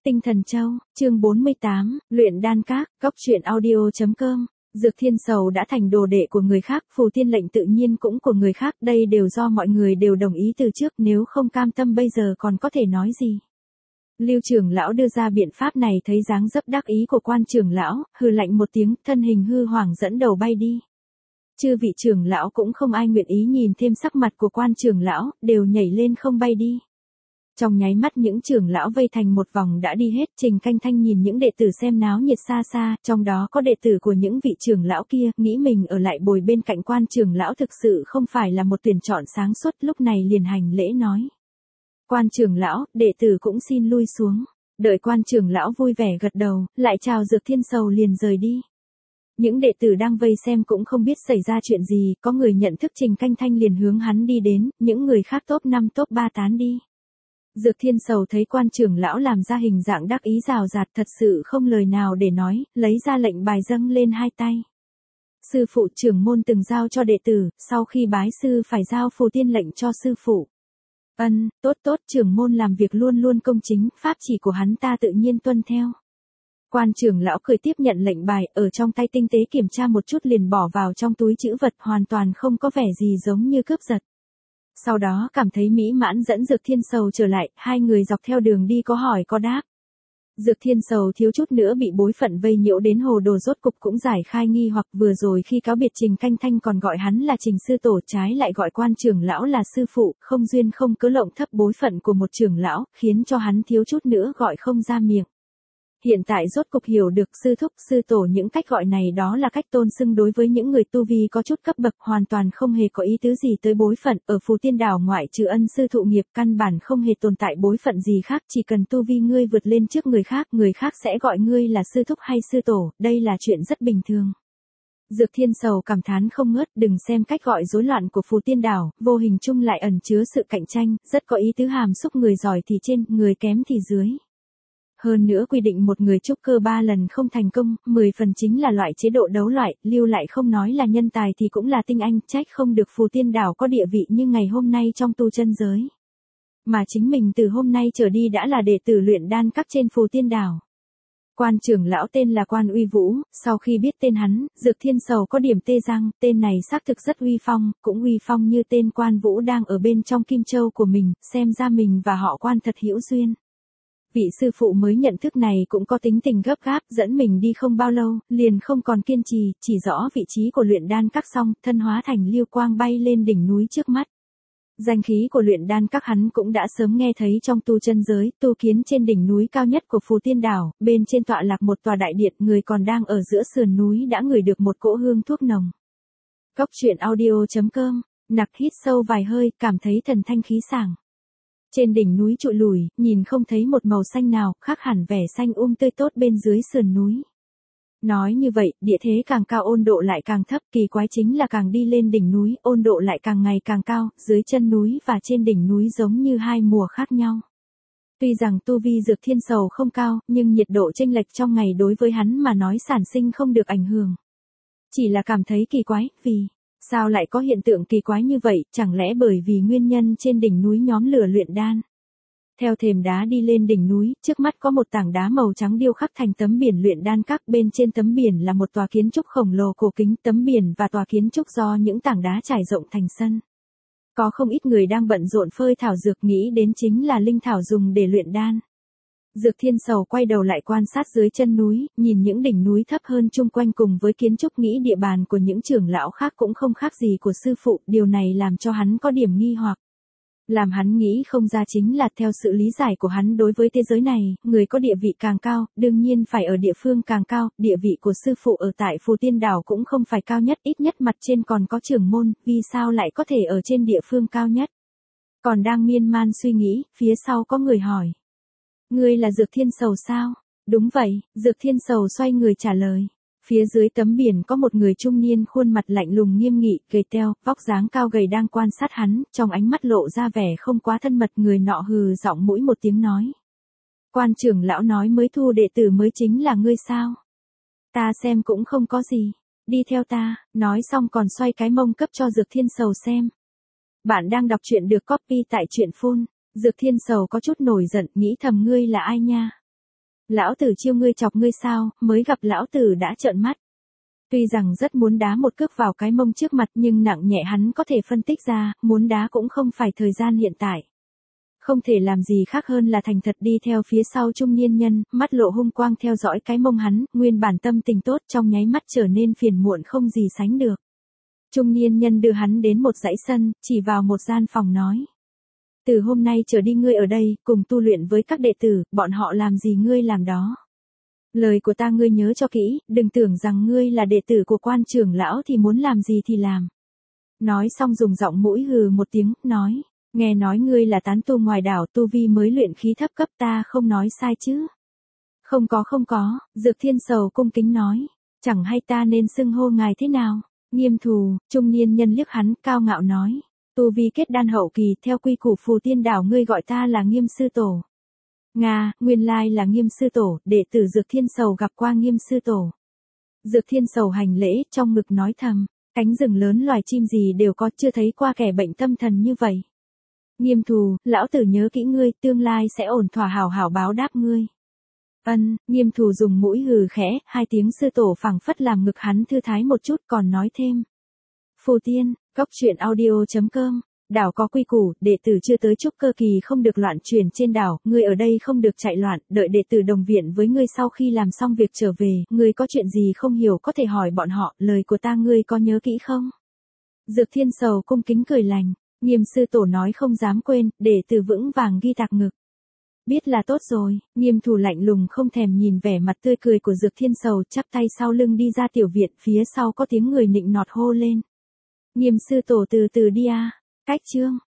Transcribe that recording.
Tinh Thần Châu, chương 48, luyện đan các, góc truyện audio.com. Dược Thiên Sầu đã thành đồ đệ của người khác, phù tiên lệnh tự nhiên cũng của người khác, đây đều do mọi người đều đồng ý từ trước, nếu không cam tâm bây giờ còn có thể nói gì. Lưu trưởng lão đưa ra biện pháp này thấy dáng dấp đắc ý của quan trưởng lão, hừ lạnh một tiếng, thân hình hư hoàng dẫn đầu bay đi. Chư vị trưởng lão cũng không ai nguyện ý nhìn thêm sắc mặt của quan trưởng lão, đều nhảy lên không bay đi. Trong nháy mắt những trưởng lão vây thành một vòng đã đi hết, Trình Canh Thanh nhìn những đệ tử xem náo nhiệt xa xa, trong đó có đệ tử của những vị trưởng lão kia, nghĩ mình ở lại bồi bên cạnh quan trưởng lão thực sự không phải là một tuyển chọn sáng suốt, lúc này liền hành lễ nói. Quan trưởng lão, đệ tử cũng xin lui xuống. Đợi quan trưởng lão vui vẻ gật đầu, lại chào Dược Thiên Sầu liền rời đi. Những đệ tử đang vây xem cũng không biết xảy ra chuyện gì, có người nhận thức Trình Canh Thanh liền hướng hắn đi đến, những người khác top 5 top 3 tán đi. Dược Thiên Sầu thấy quan trưởng lão làm ra hình dạng đắc ý rào rạt, thật sự không lời nào để nói, lấy ra lệnh bài dâng lên hai tay. Sư phụ trưởng môn từng giao cho đệ tử, sau khi bái sư phải giao phù tiên lệnh cho sư phụ. Tốt, trưởng môn làm việc luôn luôn công chính, pháp chỉ của hắn ta tự nhiên tuân theo. Quan trưởng lão cười tiếp nhận lệnh bài, ở trong tay tinh tế kiểm tra một chút liền bỏ vào trong túi trữ vật, hoàn toàn không có vẻ gì giống như cướp giật. Sau đó cảm thấy mỹ mãn dẫn Dược Thiên Sầu trở lại, hai người dọc theo đường đi có hỏi có đáp. Dược Thiên Sầu thiếu chút nữa bị bối phận vây nhiễu đến hồ đồ, rốt cục cũng giải khai nghi hoặc, vừa rồi khi cáo biệt Trình Canh Thanh còn gọi hắn là Trình sư tổ, trái lại gọi quan trưởng lão là sư phụ, không duyên không cớ lộng thấp bối phận của một trưởng lão, khiến cho hắn thiếu chút nữa gọi không ra miệng. Hiện tại rốt cục hiểu được sư thúc, sư tổ những cách gọi này đó là cách tôn xưng đối với những người tu vi có chút cấp bậc, hoàn toàn không hề có ý tứ gì tới bối phận, ở Phù Tiên Đảo ngoại trừ ân sư thụ nghiệp căn bản không hề tồn tại bối phận gì khác, chỉ cần tu vi ngươi vượt lên trước người khác sẽ gọi ngươi là sư thúc hay sư tổ, đây là chuyện rất bình thường. Dược Thiên Sầu cảm thán không ngớt, đừng xem cách gọi rối loạn của Phù Tiên Đảo, vô hình chung lại ẩn chứa sự cạnh tranh, rất có ý tứ hàm xúc người giỏi thì trên, người kém thì dưới. Hơn nữa quy định một người trúc cơ 3 lần không thành công, 10 phần chính là loại chế độ đấu loại, lưu lại không nói là nhân tài thì cũng là tinh anh, trách không được Phù Tiên Đảo có địa vị như ngày hôm nay trong tu chân giới. Mà chính mình từ hôm nay trở đi đã là đệ tử luyện đan các trên Phù Tiên Đảo. Quan trưởng lão tên là Quan Uy Vũ, sau khi biết tên hắn, Dược Thiên Sầu có điểm tê răng, tên này xác thực rất uy phong, cũng uy phong như tên Quan Vũ đang ở bên trong Kim Châu của mình, xem ra mình và họ Quan thật hữu duyên. Vị sư phụ mới nhận thức này cũng có tính tình gấp gáp, dẫn mình đi không bao lâu, liền không còn kiên trì, chỉ rõ vị trí của luyện đan các xong, thân hóa thành lưu quang bay lên đỉnh núi trước mắt. Danh khí của luyện đan các hắn cũng đã sớm nghe thấy trong tu chân giới, tu kiến trên đỉnh núi cao nhất của Phù Tiên Đảo, bên trên tọa lạc một tòa đại điện, người còn đang ở giữa sườn núi đã ngửi được một cỗ hương thuốc nồng. Góc truyện audio.com, nặc hít sâu vài hơi, cảm thấy thần thanh khí sảng. Trên đỉnh núi trụi lùi, nhìn không thấy một màu xanh nào, khác hẳn vẻ xanh tươi tốt bên dưới sườn núi. Nói như vậy, địa thế càng cao ôn độ lại càng thấp, kỳ quái chính là càng đi lên đỉnh núi, ôn độ lại càng ngày càng cao, dưới chân núi và trên đỉnh núi giống như hai mùa khác nhau. Tuy rằng tu vi Dược Thiên Sầu không cao, nhưng nhiệt độ chênh lệch trong ngày đối với hắn mà nói sản sinh không được ảnh hưởng. Chỉ là cảm thấy kỳ quái, vì sao lại có hiện tượng kỳ quái như vậy, chẳng lẽ bởi vì nguyên nhân trên đỉnh núi nhóm lửa luyện đan. Theo thềm đá đi lên đỉnh núi, trước mắt có một tảng đá màu trắng điêu khắc thành tấm biển luyện đan các, bên trên tấm biển là một tòa kiến trúc khổng lồ cổ kính, tấm biển và tòa kiến trúc do những tảng đá trải rộng thành sân. Có không ít người đang bận rộn phơi thảo dược, nghĩ đến chính là linh thảo dùng để luyện đan. Dược Thiên Sầu quay đầu lại quan sát dưới chân núi, nhìn những đỉnh núi thấp hơn chung quanh cùng với kiến trúc, nghĩ địa bàn của những trưởng lão khác cũng không khác gì của sư phụ, điều này làm cho hắn có điểm nghi hoặc. Làm hắn nghĩ không ra chính là theo sự lý giải của hắn đối với thế giới này, người có địa vị càng cao, đương nhiên phải ở địa phương càng cao, địa vị của sư phụ ở tại Phù Tiên Đảo cũng không phải cao nhất, ít nhất mặt trên còn có trưởng môn, vì sao lại có thể ở trên địa phương cao nhất. Còn đang miên man suy nghĩ, phía sau có người hỏi. Ngươi là Dược Thiên Sầu sao? Đúng vậy, Dược Thiên Sầu xoay người trả lời. Phía dưới tấm biển có một người trung niên khuôn mặt lạnh lùng nghiêm nghị, gầy teo, vóc dáng cao gầy đang quan sát hắn, trong ánh mắt lộ ra vẻ không quá thân mật, người nọ hừ giọng mũi một tiếng nói. Quan trưởng lão nói mới thu đệ tử mới chính là ngươi sao? Ta xem cũng không có gì, đi theo ta, nói xong còn xoay cái mông cấp cho Dược Thiên Sầu xem. Bạn đang đọc truyện được copy tại truyện phun. Dược Thiên Sầu có chút nổi giận, nghĩ thầm ngươi là ai nha? Lão tử chiêu ngươi chọc ngươi sao, mới gặp lão tử đã trợn mắt. Tuy rằng rất muốn đá một cước vào cái mông trước mặt nhưng nặng nhẹ hắn có thể phân tích ra, muốn đá cũng không phải thời gian hiện tại. Không thể làm gì khác hơn là thành thật đi theo phía sau trung niên nhân, mắt lộ hung quang theo dõi cái mông hắn, nguyên bản tâm tình tốt trong nháy mắt trở nên phiền muộn không gì sánh được. Trung niên nhân đưa hắn đến một dãy sân, chỉ vào một gian phòng nói. Từ hôm nay trở đi ngươi ở đây, cùng tu luyện với các đệ tử, bọn họ làm gì ngươi làm đó. Lời của ta ngươi nhớ cho kỹ, đừng tưởng rằng ngươi là đệ tử của quan trưởng lão thì muốn làm gì thì làm. Nói xong dùng giọng mũi hừ một tiếng, nói. Nghe nói ngươi là tán tu ngoài đảo, tu vi mới luyện khí thấp cấp, ta không nói sai chứ. Không có, Dược Thiên Sầu cung kính nói. Chẳng hay ta nên xưng hô ngài thế nào. Nghiêm Thù, trung niên nhân liếc hắn, cao ngạo nói. Tu vi kết đan hậu kỳ, theo quy củ Phù Tiên đảo ngươi gọi ta là Nghiêm sư tổ. Nga, nguyên lai là Nghiêm sư tổ, đệ tử Dược Thiên Sầu gặp qua Nghiêm sư tổ. Dược Thiên Sầu hành lễ, trong ngực nói thầm. Cánh rừng lớn loài chim gì đều có, chưa thấy qua kẻ bệnh tâm thần như vậy. Nghiêm Thù, lão tử nhớ kỹ ngươi, tương lai sẽ ổn thỏa hảo hảo báo đáp ngươi. Nghiêm Thù dùng mũi hừ khẽ, hai tiếng sư tổ phảng phất làm ngực hắn thư thái một chút còn nói thêm. Phù Tiên, góc truyện audio.com, đảo có quy củ, đệ tử chưa tới trúc cơ kỳ không được loạn chuyển trên đảo, ngươi ở đây không được chạy loạn, đợi đệ tử đồng viện với ngươi sau khi làm xong việc trở về, ngươi có chuyện gì không hiểu có thể hỏi bọn họ, lời của ta ngươi có nhớ kỹ không? Dược Thiên Sầu cung kính cười lành. Nghiêm sư tổ nói không dám quên, để tử vững vàng ghi tạc ngực. Biết là tốt rồi, Nghiêm Thù lạnh lùng không thèm nhìn vẻ mặt tươi cười của Dược Thiên Sầu, chắp tay sau lưng đi ra tiểu viện, phía sau có tiếng người nịnh nọt hô lên. Nghiêm sư tổ từ từ đi a. Cách chương